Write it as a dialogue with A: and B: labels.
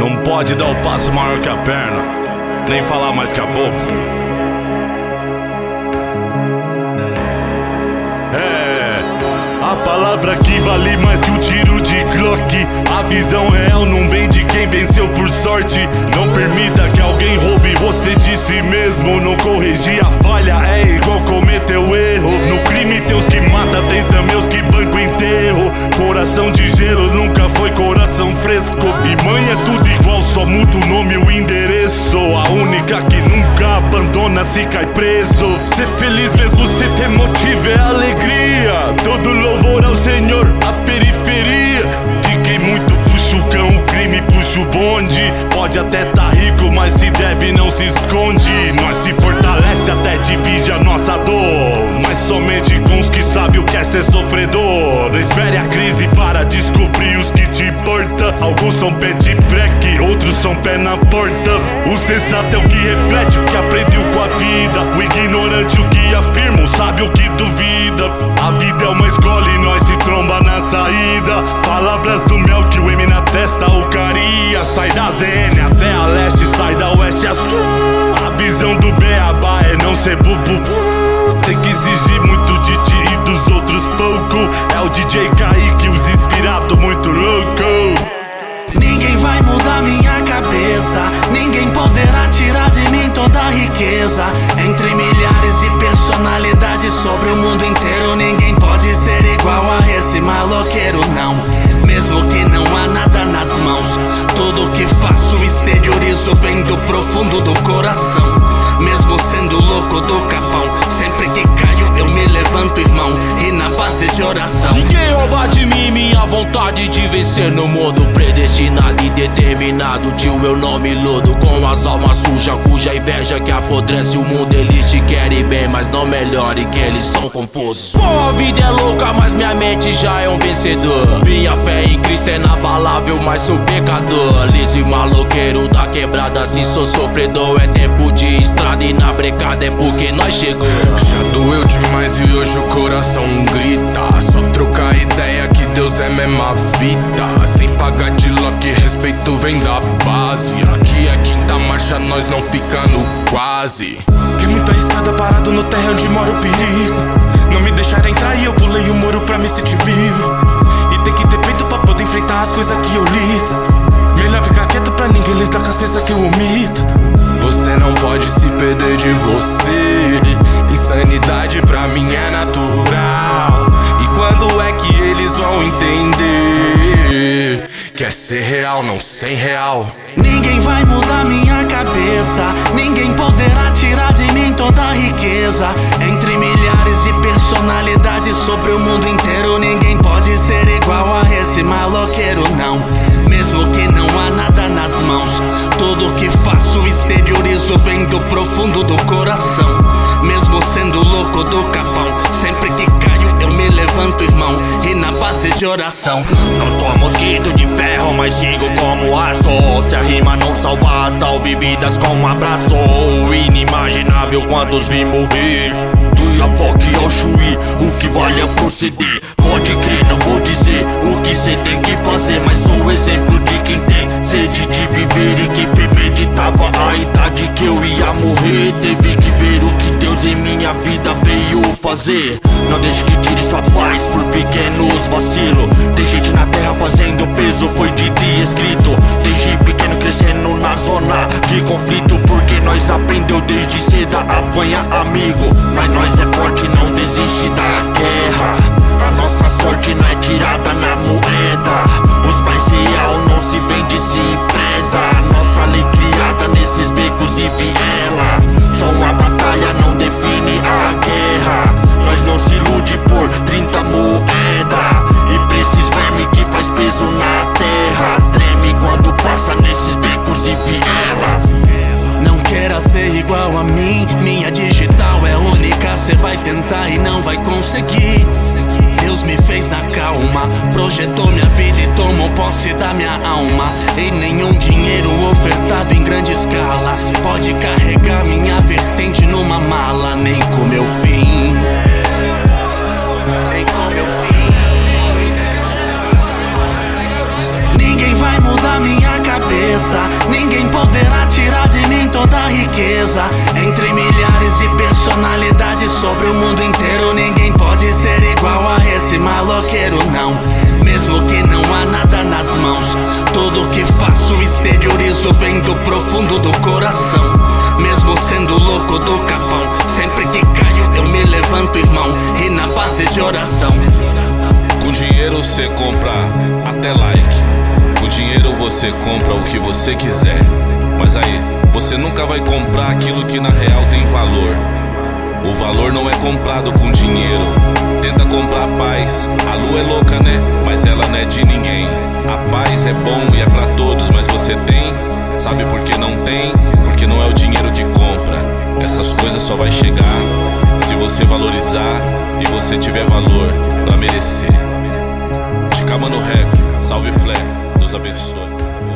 A: Não pode dar o passo maior que a perna, nem falar mais que a boca. A palavra que vale mais que um tiro de Glock. A visão real não vem de quem venceu por sorte. Não permita que alguém roube você de si mesmo. Não corrigir a falha é igual cometer o erro. No crime tem os que mata, tem também os que banco enterro. Coração de gelo nunca foi coração fresco. E mãe é tudo igual, só muda o nome e o endereço. A única que nunca abandona se cai preso. Ser feliz mesmo sem ter motivo é alegria. Todo louvor ao Senhor, a periferia de quem muito puxa o cão, o crime puxa o bonde. Pode até tá rico, mas se deve não se esconde. Nós se fortalece até divide a nossa dor, mas somente com os que sabem o que é ser sofredor. Não espere a crise para descobrir os que te importa. Alguns são pé de breque, outros são pé na porta. O sensato é o que reflete o que aprendeu com a vida. O ignorante o que afirma, o sábio o que duvida. A vida é uma escola e nós se tromba na saída. Palavras do mel que o M na testa o caria. Sai da ZN até a leste, sai da oeste a sul. A visão do beabá é não ser bubu. Tem que exigir muito de ti e dos outros pouco. É o DJ Kaique, os inspirados muito louco.
B: Ninguém vai mudar minha cabeça, ninguém poderá tirar de mim toda a riqueza. Entre milhares de personalidades sobre o mundo inteiro, ninguém pode ser igual a esse maloqueiro, não. Mesmo que não há nada nas mãos, tudo que faço exteriorizo vem do profundo do coração. Mesmo sendo louco do capão, sempre que caio eu me levanto, irmão, e na base de oração.
C: Ninguém rouba de mim minha vontade de vencer no mundo. Predestinado e determinado, tio, eu não me iludo com as almas sujas, cuja inveja que apodrece o mundo. Eles te querem bem, mas não melhore que eles são confusos. Pô, a vida é louca, mas minha mente já é um vencedor. Minha fé em Cristo é inabalável, mas sou pecador. Liso e maloqueiro da quebrada, assim sou sofredor. É tempo de estrada e na brecada é porque nós chegamos.
D: Já doeu demais e hoje o coração grita. Só trocar ideia que Deus é mesma vida. Sem pagar de lock, respeito vem da base. Aqui é quinta marcha, nós não fica no quase. Tem muita estrada parado no terreno onde mora o perigo. Não me deixaram entrar e eu pulei o muro pra me sentir vivo. E tem que ter peito pra poder enfrentar as coisas que eu lido. Melhor ficar quieto pra ninguém lidar com as coisas que eu omito. Você não pode se perder de você. Insanidade pra mim é natural. E quando é que eles vão entender que é ser real, não sem real?
B: Ninguém vai mudar minha cabeça, ninguém poderá tirar de mim toda a riqueza. Entre milhares de personalidades sobre o mundo inteiro, ninguém pode ser igual a esse maloqueiro, não. Mesmo que não há nada nas mãos, tudo que faço exteriorizo vem do profundo do coração. Mesmo sendo louco do capão, sempre que caio eu me levanto, irmão, e na base de oração.
E: Não sou mosquito de ferro, mas sigo como aço. Se a rima não salvar, salve vidas com um abraço. Inimaginável quantos vi morrer. Do Iapoque ao Chuí, o que vale é proceder. Pode crer, não vou dizer o que cê tem que fazer, mas sou exemplo de quem tem sede de viver e que premeditava a idade que eu ia morrer. Teve que ver o que Deus em minha vida veio fazer. Não deixe que tire sua paz por pequenos vacilos. Tem gente na terra fazendo peso, foi de dia escrito. Desde pequeno crescendo na zona de conflito, porque nós aprendeu desde cedo a apanhar amigo. Mas nós é forte, não desiste da guerra. A nossa sorte não é tirada na moeda. Os pais real não se vende, se empresa. A nossa lei criada nesses becos e viela. Só uma batalha não define a guerra. Nós não se ilude por 30 moeda. E pra esses vermes que faz peso na terra, treme quando passa nesses becos e vielas.
B: Não queira ser igual a mim, minha digital é única. Cê vai tentar e não vai conseguir. Deus me fez na calma, projetou minha vida e tomou posse da minha alma. E nenhum dinheiro ofertado em grande escala pode carregar minha vertente numa mala. Nem com meu fim, nem com meu fim. Ninguém vai mudar minha cabeça, riqueza. Entre milhares de personalidades sobre o mundo inteiro, ninguém pode ser igual a esse maloqueiro, não. Mesmo que não há nada nas mãos, tudo que faço exteriorizo vem do profundo do coração. Mesmo sendo louco do capão, sempre que caio eu me levanto, irmão, e na base de oração.
F: Com dinheiro você compra até like, com dinheiro você compra o que você quiser. Mas aí, você nunca vai comprar aquilo que na real tem valor. O valor não é comprado com dinheiro. Tenta comprar paz, a lua é louca, né? Mas ela não é de ninguém. A paz é bom e é pra todos, mas você tem? Sabe por que não tem? Porque não é o dinheiro que compra. Essas coisas só vai chegar se você valorizar e você tiver valor pra merecer. Chicama no rap, salve Flé, Deus abençoe.